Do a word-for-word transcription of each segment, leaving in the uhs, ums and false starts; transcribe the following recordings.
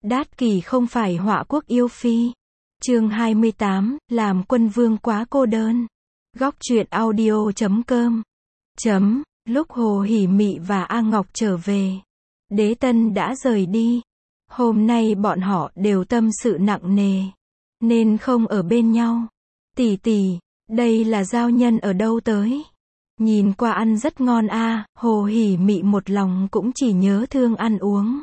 Đát Kỷ không phải họa quốc yêu phi. Chương hai mươi tám, làm quân vương quá cô đơn. Góc truyện audio chấm com. Chấm, lúc Hồ Hỷ Mị và A Ngọc trở về, Đế Tân đã rời đi. Hôm nay bọn họ đều tâm sự nặng nề, nên không ở bên nhau. Tỷ tỷ, đây là giao nhân ở đâu tới? Nhìn qua ăn rất ngon a. À, Hồ Hỷ Mị một lòng cũng chỉ nhớ thương ăn uống.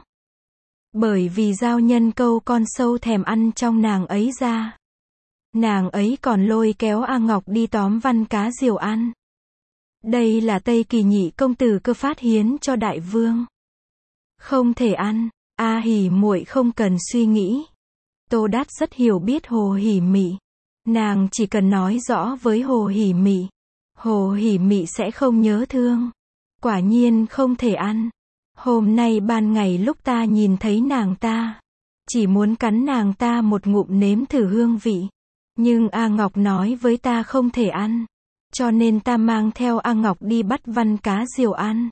Bởi vì giao nhân câu con sâu thèm ăn trong nàng ấy ra. Nàng ấy còn lôi kéo A Ngọc đi tóm văn cá diều ăn. Đây là Tây Kỳ nhị công tử cơ phát hiến cho đại vương. Không thể ăn. A Hỷ muội không cần suy nghĩ. Tô Đát rất hiểu biết Hồ Hỷ Mị. Nàng chỉ cần nói rõ với Hồ Hỷ Mị, Hồ Hỷ Mị sẽ không nhớ thương. Quả nhiên không thể ăn. Hôm nay ban ngày lúc ta nhìn thấy nàng ta, chỉ muốn cắn nàng ta một ngụm nếm thử hương vị. Nhưng A Ngọc nói với ta không thể ăn, cho nên ta mang theo A Ngọc đi bắt văn cá diều ăn.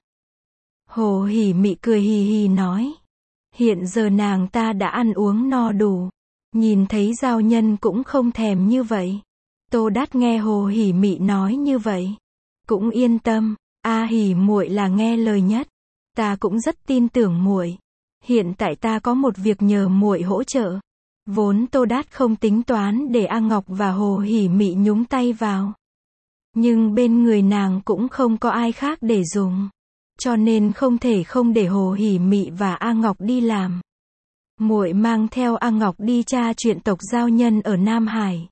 Hồ Hỷ Mị cười hì hì nói. Hiện giờ nàng ta đã ăn uống no đủ, nhìn thấy giao nhân cũng không thèm như vậy. Tô Đát nghe Hồ Hỷ Mị nói như vậy, cũng yên tâm. A Hỷ muội là nghe lời nhất. Ta cũng rất tin tưởng muội. Hiện tại ta có một việc nhờ muội hỗ trợ. Vốn Tô Đát không tính toán để A Ngọc và Hồ Hỷ Mị nhúng tay vào. Nhưng bên người nàng cũng không có ai khác để dùng. Cho nên không thể không để Hồ Hỷ Mị và A Ngọc đi làm. Muội mang theo A Ngọc đi tra chuyện tộc giao nhân ở Nam Hải.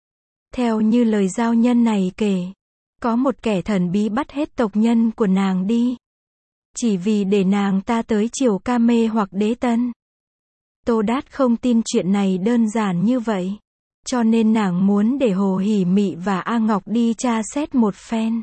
Theo như lời giao nhân này kể, có một kẻ thần bí bắt hết tộc nhân của nàng đi, chỉ vì để nàng ta tới triều ca mê hoặc Đế Tân. Tô Đát không tin chuyện này đơn giản như vậy, cho nên nàng muốn để Hồ Hỷ Mị và A Ngọc đi tra xét một phen.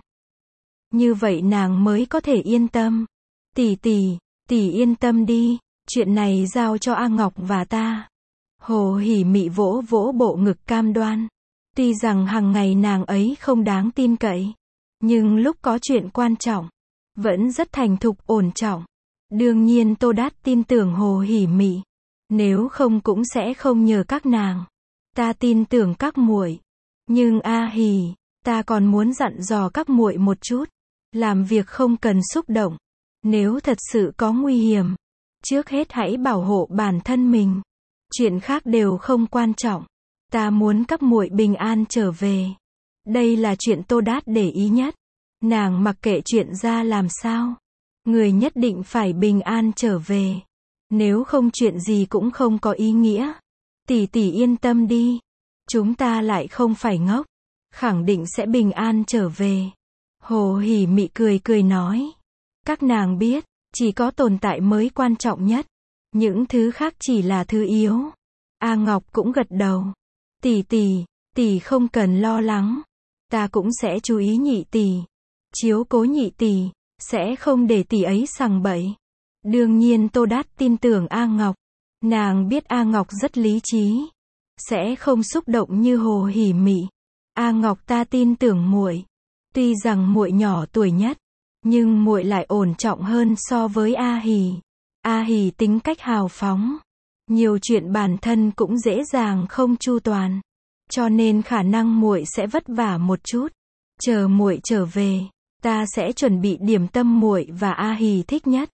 Như vậy nàng mới có thể yên tâm. Tỷ tỷ, tỷ yên tâm đi, chuyện này giao cho A Ngọc và ta. Hồ Hỷ Mị vỗ vỗ bộ ngực cam đoan. Tuy rằng hàng ngày nàng ấy không đáng tin cậy, nhưng lúc có chuyện quan trọng, vẫn rất thành thục ổn trọng. Đương nhiên Tô Đát tin tưởng Hồ Hỷ Mị, nếu không cũng sẽ không nhờ các nàng. Ta tin tưởng các muội, nhưng A Hỷ, ta còn muốn dặn dò các muội một chút, làm việc không cần xúc động. Nếu thật sự có nguy hiểm, trước hết hãy bảo hộ bản thân mình. Chuyện khác đều không quan trọng. Ta muốn các muội bình an trở về. Đây là chuyện Tô Đát để ý nhất. Nàng mặc kệ chuyện ra làm sao, người nhất định phải bình an trở về. Nếu không chuyện gì cũng không có ý nghĩa. Tỷ tỷ yên tâm đi. Chúng ta lại không phải ngốc. Khẳng định sẽ bình an trở về. Hồ Hỷ Mị cười cười nói. Các nàng biết, chỉ có tồn tại mới quan trọng nhất. Những thứ khác chỉ là thứ yếu. A Ngọc cũng gật đầu. Tỷ tỷ, tỷ không cần lo lắng. Ta cũng sẽ chú ý nhị tỷ. Chiếu cố nhị tỷ, sẽ không để tỷ ấy sằng bậy. Đương nhiên Tô Đát tin tưởng A Ngọc. Nàng biết A Ngọc rất lý trí, sẽ không xúc động như Hồ Hỷ Mị. A Ngọc ta tin tưởng muội. Tuy rằng muội nhỏ tuổi nhất, nhưng muội lại ổn trọng hơn so với A Hỷ. A Hỷ tính cách hào phóng, nhiều chuyện bản thân cũng dễ dàng không chu toàn, cho nên khả năng muội sẽ vất vả một chút. Chờ muội trở về, ta sẽ chuẩn bị điểm tâm muội và A Hỷ thích nhất.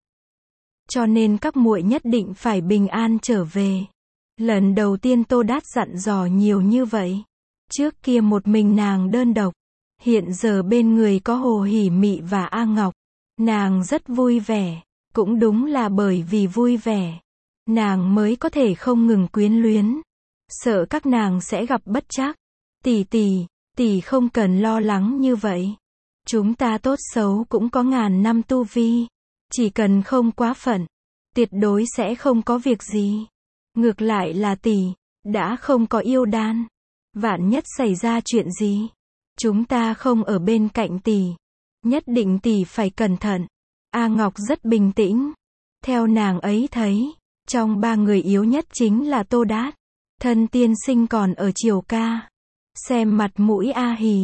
Cho nên các muội nhất định phải bình an trở về. Lần đầu tiên Tô Đát dặn dò nhiều như vậy. Trước kia một mình nàng đơn độc, hiện giờ bên người có Hồ Hỷ Mị và A Ngọc. Nàng rất vui vẻ, cũng đúng là bởi vì vui vẻ, nàng mới có thể không ngừng quyến luyến. Sợ các nàng sẽ gặp bất trắc. Tỷ tỷ, tỷ không cần lo lắng như vậy. Chúng ta tốt xấu cũng có ngàn năm tu vi. Chỉ cần không quá phận, tuyệt đối sẽ không có việc gì. Ngược lại là tỷ, đã không có yêu đan. Vạn nhất xảy ra chuyện gì, chúng ta không ở bên cạnh tỷ. Nhất định tỷ phải cẩn thận. A Ngọc rất bình tĩnh. Theo nàng ấy thấy, trong ba người yếu nhất chính là Tô Đát. Thân tiên sinh còn ở triều ca. Xem mặt mũi A Hỷ,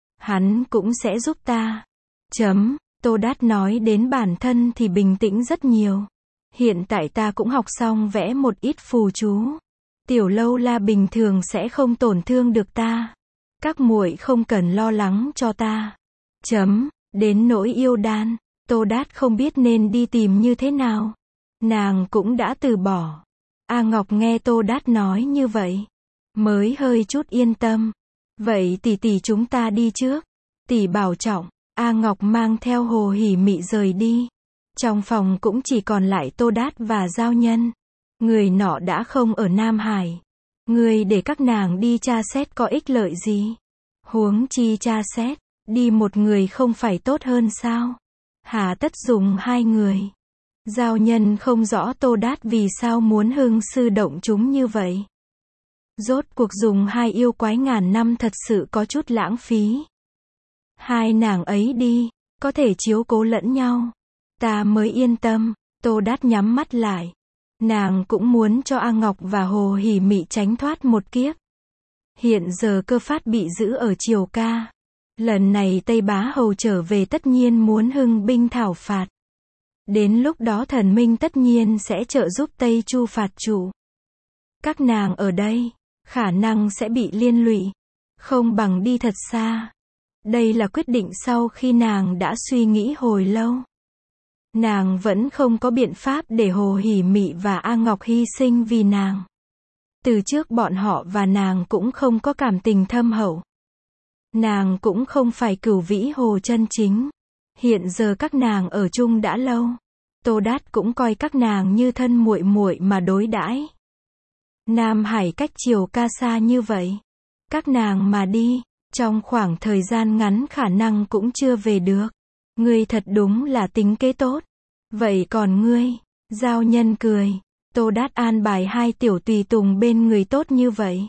hắn cũng sẽ giúp ta. Chấm, Tô Đát nói đến bản thân thì bình tĩnh rất nhiều. Hiện tại ta cũng học xong vẽ một ít phù chú. Tiểu lâu la bình thường sẽ không tổn thương được ta. Các muội không cần lo lắng cho ta. Chấm, đến nỗi yêu đan, Tô Đát không biết nên đi tìm như thế nào. Nàng cũng đã từ bỏ. A Ngọc nghe Tô Đát nói như vậy, mới hơi chút yên tâm. Vậy tỷ tỷ chúng ta đi trước. Tỷ bảo trọng. A Ngọc mang theo Hồ Hỉ Mị rời đi. Trong phòng cũng chỉ còn lại Tô Đát và Giao Nhân. Người nọ đã không ở Nam Hải. Người để các nàng đi tra xét có ích lợi gì? Huống chi tra xét, đi một người không phải tốt hơn sao? Hà tất dùng hai người. Giao Nhân không rõ Tô Đát vì sao muốn hưng sư động chúng như vậy. Rốt cuộc dùng hai yêu quái ngàn năm thật sự có chút lãng phí. Hai nàng ấy đi, có thể chiếu cố lẫn nhau. Ta mới yên tâm. Tô Đát nhắm mắt lại. Nàng cũng muốn cho A Ngọc và Hồ Hỉ Mị tránh thoát một kiếp. Hiện giờ Cơ Phát bị giữ ở Triều Ca. Lần này Tây Bá Hầu trở về tất nhiên muốn hưng binh thảo phạt. Đến lúc đó thần minh tất nhiên sẽ trợ giúp Tây Chu phạt chủ. Các nàng ở đây, khả năng sẽ bị liên lụy. Không bằng đi thật xa. Đây là quyết định sau khi nàng đã suy nghĩ hồi lâu. Nàng vẫn không có biện pháp để Hồ Hỉ Mị và A Ngọc hy sinh vì nàng. Từ trước bọn họ và nàng cũng không có cảm tình thâm hậu. Nàng cũng không phải Cửu Vĩ Hồ chân chính. Hiện giờ các nàng ở chung đã lâu. Tô Đát cũng coi các nàng như thân muội muội mà đối đãi. Nam Hải cách Triều Ca xa như vậy. Các nàng mà đi, trong khoảng thời gian ngắn khả năng cũng chưa về được. Ngươi thật đúng là tính kế tốt. Vậy còn ngươi? Giao Nhân cười. Tô Đát an bài hai tiểu tùy tùng bên người tốt như vậy.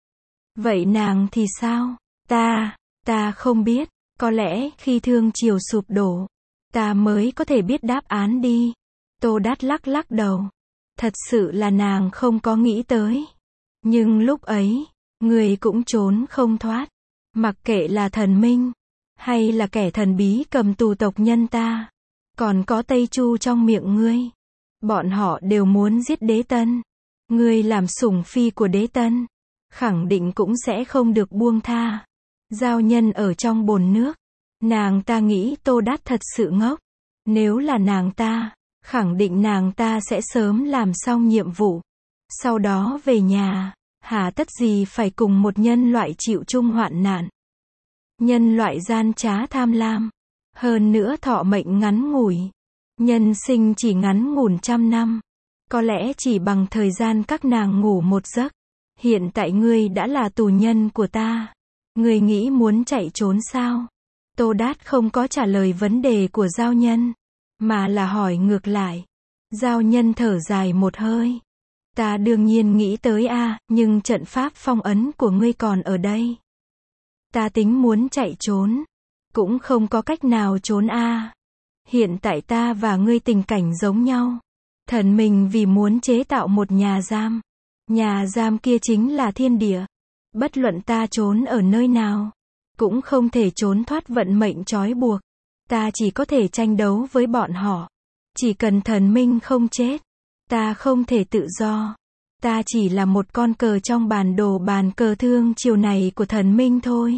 Vậy nàng thì sao? Ta, ta không biết. Có lẽ khi Thương Triều sụp đổ, ta mới có thể biết đáp án đi. Tô Đát lắc lắc đầu. Thật sự là nàng không có nghĩ tới. Nhưng lúc ấy, người cũng trốn không thoát. Mặc kệ là thần minh, hay là kẻ thần bí cầm tù tộc nhân ta, còn có Tây Chu trong miệng ngươi. Bọn họ đều muốn giết Đế Tân. Ngươi làm sủng phi của Đế Tân, khẳng định cũng sẽ không được buông tha. Giao Nhân ở trong bồn nước. Nàng ta nghĩ Tô Đát thật sự ngốc. Nếu là nàng ta, khẳng định nàng ta sẽ sớm làm xong nhiệm vụ. Sau đó về nhà, hà tất gì phải cùng một nhân loại chịu chung hoạn nạn. Nhân loại gian trá tham lam. Hơn nữa thọ mệnh ngắn ngủi. Nhân sinh chỉ ngắn ngủn trăm năm. Có lẽ chỉ bằng thời gian các nàng ngủ một giấc. Hiện tại ngươi đã là tù nhân của ta. Ngươi nghĩ muốn chạy trốn sao? Tô Đát không có trả lời vấn đề của Giao Nhân, mà là hỏi ngược lại. Giao Nhân thở dài một hơi. Ta đương nhiên nghĩ tới a, nhưng trận pháp phong ấn của ngươi còn ở đây. Ta tính muốn chạy trốn, cũng không có cách nào trốn a. Hiện tại ta và ngươi tình cảnh giống nhau. Thần mình vì muốn chế tạo một nhà giam. Nhà giam kia chính là thiên địa. Bất luận ta trốn ở nơi nào, cũng không thể trốn thoát vận mệnh trói buộc. Ta chỉ có thể tranh đấu với bọn họ. Chỉ cần thần minh không chết, ta không thể tự do. Ta chỉ là một con cờ trong bản đồ bàn cờ Thương Triều này của thần minh thôi.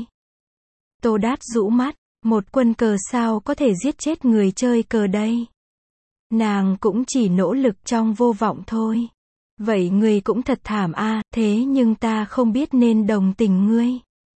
Tô Đát rũ mắt. Một quân cờ sao có thể giết chết người chơi cờ đây? Nàng cũng chỉ nỗ lực trong vô vọng thôi. Vậy ngươi cũng thật thảm a, thế nhưng ta không biết nên đồng tình ngươi,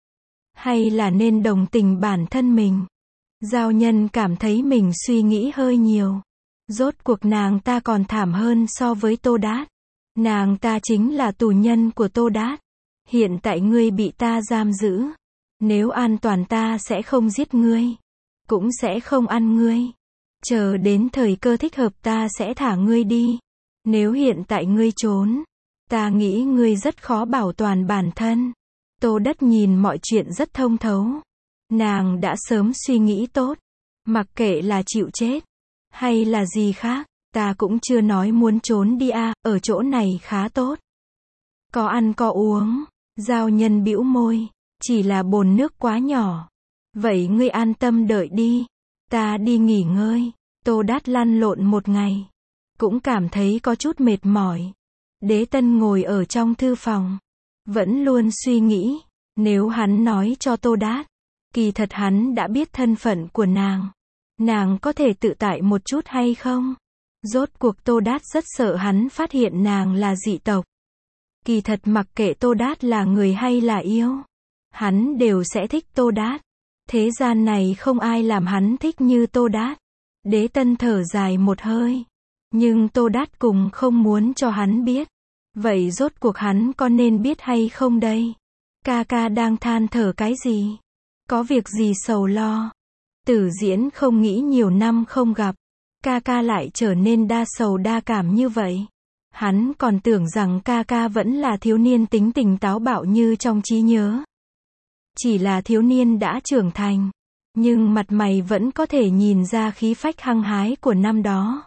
hay là nên đồng tình bản thân mình. Giao Nhân cảm thấy mình suy nghĩ hơi nhiều. Rốt cuộc nàng ta còn thảm hơn so với Tô Đát. Nàng ta chính là tù nhân của Tô Đát. Hiện tại ngươi bị ta giam giữ. Nếu an toàn ta sẽ không giết ngươi, cũng sẽ không ăn ngươi. Chờ đến thời cơ thích hợp ta sẽ thả ngươi đi. Nếu hiện tại ngươi trốn, ta nghĩ ngươi rất khó bảo toàn bản thân. Tô Đát nhìn mọi chuyện rất thông thấu. Nàng đã sớm suy nghĩ tốt. Mặc kệ là chịu chết, hay là gì khác, ta cũng chưa nói muốn trốn đi a, ở chỗ này khá tốt. Có ăn có uống. Giao Nhân bĩu môi. Chỉ là bồn nước quá nhỏ. Vậy ngươi an tâm đợi đi. Ta đi nghỉ ngơi. Tô Đát lăn lộn một ngày. cũng cảm thấy có chút mệt mỏi. Đế Tân ngồi ở trong thư phòng, vẫn luôn suy nghĩ, nếu hắn nói cho Tô Đát, kỳ thật hắn đã biết thân phận của nàng. Nàng có thể tự tại một chút hay không? Rốt cuộc Tô Đát rất sợ hắn phát hiện nàng là dị tộc. Kỳ thật mặc kệ Tô Đát là người hay là yêu, hắn đều sẽ thích Tô Đát. Thế gian này không ai làm hắn thích như Tô Đát. Đế Tân thở dài một hơi. Nhưng Tô Đát cùng không muốn cho hắn biết. Vậy rốt cuộc hắn có nên biết hay không đây? Ca ca đang than thở cái gì? Có việc gì sầu lo? Tử Diễn không nghĩ nhiều năm không gặp, ca ca lại trở nên đa sầu đa cảm như vậy. Hắn còn tưởng rằng ca ca vẫn là thiếu niên tính tình táo bạo như trong trí nhớ. Chỉ là thiếu niên đã trưởng thành, nhưng mặt mày vẫn có thể nhìn ra khí phách hăng hái của năm đó.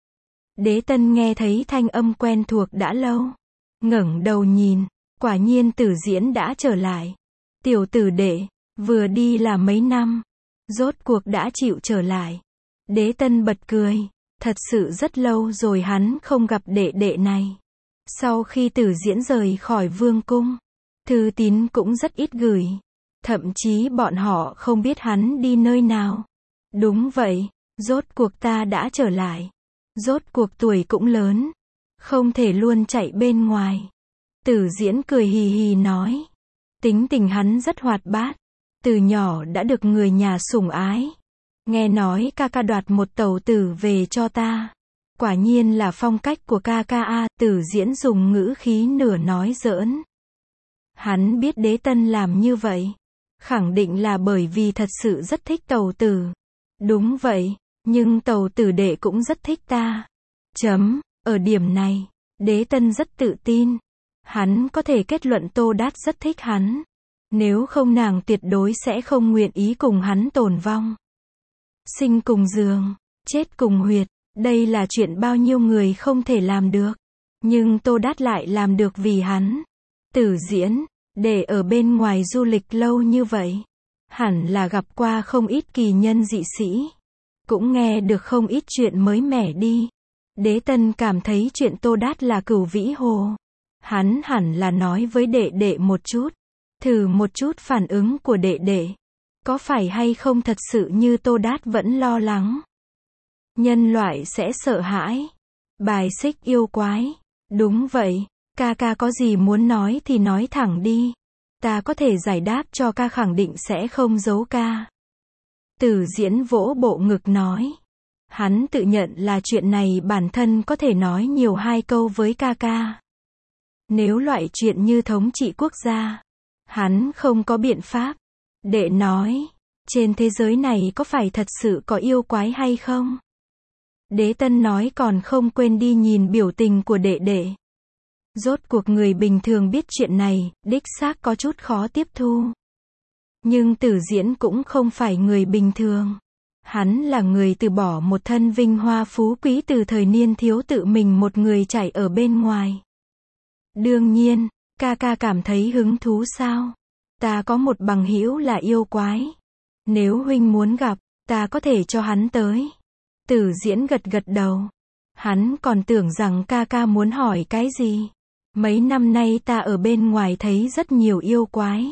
Đế Tân nghe thấy thanh âm quen thuộc đã lâu, ngẩng đầu nhìn, quả nhiên Tử Diễn đã trở lại. Tiểu tử đệ, vừa đi là mấy năm, rốt cuộc đã chịu trở lại. Đế Tân bật cười, thật sự rất lâu rồi hắn không gặp đệ đệ này. Sau khi Tử Diễn rời khỏi vương cung, thư tín cũng rất ít gửi. Thậm chí bọn họ không biết hắn đi nơi nào. Đúng vậy, rốt cuộc ta đã trở lại. Rốt cuộc tuổi cũng lớn, không thể luôn chạy bên ngoài. Tử Diễn cười hì hì nói. Tính tình hắn rất hoạt bát, từ nhỏ đã được người nhà sủng ái. Nghe nói ca ca đoạt một tẩu tử về cho ta. Quả nhiên là phong cách của ca ca a. Tử Diễn dùng ngữ khí nửa nói giỡn. Hắn biết Đế Tân làm như vậy, khẳng định là bởi vì thật sự rất thích tẩu tử. Đúng vậy, nhưng tẩu tử đệ cũng rất thích ta. Chấm, ở điểm này, Đế Tân rất tự tin. Hắn có thể kết luận Tô Đát rất thích hắn. Nếu không nàng tuyệt đối sẽ không nguyện ý cùng hắn tồn vong. Sinh cùng giường, chết cùng huyệt, đây là chuyện bao nhiêu người không thể làm được. Nhưng Tô Đát lại làm được vì hắn. Tử Diễn, để ở bên ngoài du lịch lâu như vậy, hẳn là gặp qua không ít kỳ nhân dị sĩ, cũng nghe được không ít chuyện mới mẻ đi. Đế Tân cảm thấy chuyện Tô Đát là cửu vĩ hồ. Hắn hẳn là nói với đệ đệ một chút, thử một chút phản ứng của đệ đệ. Có phải hay không thật sự như Tô Đát vẫn lo lắng? Nhân loại sẽ sợ hãi, bài xích yêu quái. Đúng vậy, ca ca có gì muốn nói thì nói thẳng đi. Ta có thể giải đáp cho ca, khẳng định sẽ không giấu ca. Tử Diễn vỗ bộ ngực nói. Hắn tự nhận là chuyện này bản thân có thể nói nhiều hai câu với ca ca. Nếu loại chuyện như thống trị quốc gia, hắn không có biện pháp. Đệ nói, trên thế giới này có phải thật sự có yêu quái hay không? Đế Tân nói còn không quên đi nhìn biểu tình của đệ đệ. Rốt cuộc người bình thường biết chuyện này, đích xác có chút khó tiếp thu. Nhưng Tử Diễn cũng không phải người bình thường. Hắn là người từ bỏ một thân vinh hoa phú quý từ thời niên thiếu tự mình một người chạy ở bên ngoài. Đương nhiên, ca ca cảm thấy hứng thú sao? Ta có một bằng hữu là yêu quái. Nếu huynh muốn gặp, ta có thể cho hắn tới. Tử Diễn gật gật đầu. Hắn còn tưởng rằng ca ca muốn hỏi cái gì. Mấy năm nay ta ở bên ngoài thấy rất nhiều yêu quái.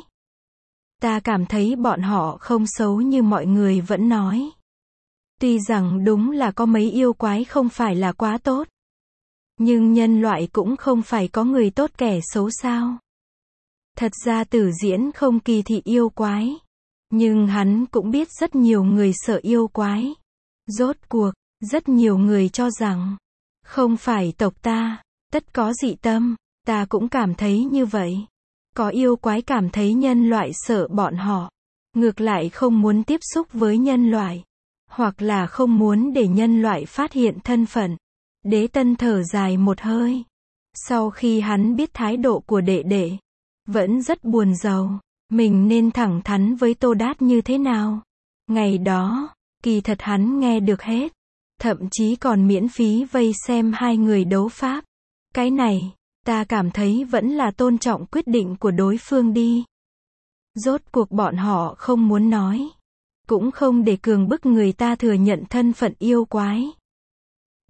Ta cảm thấy bọn họ không xấu như mọi người vẫn nói. Tuy rằng đúng là có mấy yêu quái không phải là quá tốt. Nhưng nhân loại cũng không phải có người tốt kẻ xấu sao. Thật ra Tử Diễn không kỳ thị yêu quái. Nhưng hắn cũng biết rất nhiều người sợ yêu quái. Rốt cuộc, rất nhiều người cho rằng, không phải tộc ta, tất có dị tâm. Ta cũng cảm thấy như vậy. Có yêu quái cảm thấy nhân loại sợ bọn họ. Ngược lại không muốn tiếp xúc với nhân loại. Hoặc là không muốn để nhân loại phát hiện thân phận. Đế Tân thở dài một hơi. Sau khi hắn biết thái độ của đệ đệ, vẫn rất buồn rầu. Mình nên thẳng thắn với Tô Đát như thế nào? Ngày đó, kỳ thật hắn nghe được hết. Thậm chí còn miễn phí vây xem hai người đấu pháp. Cái này, ta cảm thấy vẫn là tôn trọng quyết định của đối phương đi. Rốt cuộc bọn họ không muốn nói. Cũng không để cường bức người ta thừa nhận thân phận yêu quái.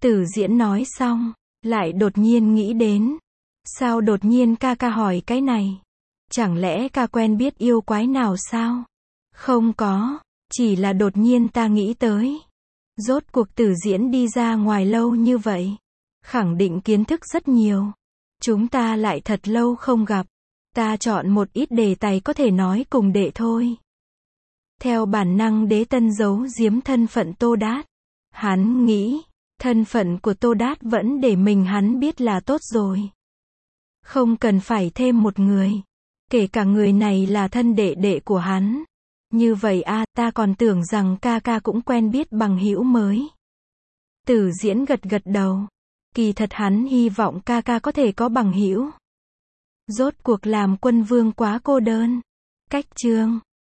Tử Diễn nói xong, lại đột nhiên nghĩ đến. Sao đột nhiên ca ca hỏi cái này? Chẳng lẽ ca quen biết yêu quái nào sao? Không có, chỉ là đột nhiên ta nghĩ tới. Rốt cuộc Tử Diễn đi ra ngoài lâu như vậy. Khẳng định kiến thức rất nhiều. Chúng ta lại thật lâu không gặp. Ta chọn một ít đề tài có thể nói cùng đệ thôi. Theo bản năng Đế Tân giấu giếm thân phận Tô Đát. Hắn nghĩ, thân phận của Tô Đát vẫn để mình hắn biết là tốt rồi. Không cần phải thêm một người. Kể cả người này là thân đệ đệ của hắn. Như vậy a, ta còn tưởng rằng ca ca cũng quen biết bằng hữu mới. Tử Diễn gật gật đầu. Kỳ thật hắn hy vọng ca ca có thể có bằng hữu. Rốt cuộc làm quân vương quá cô đơn. Cách chương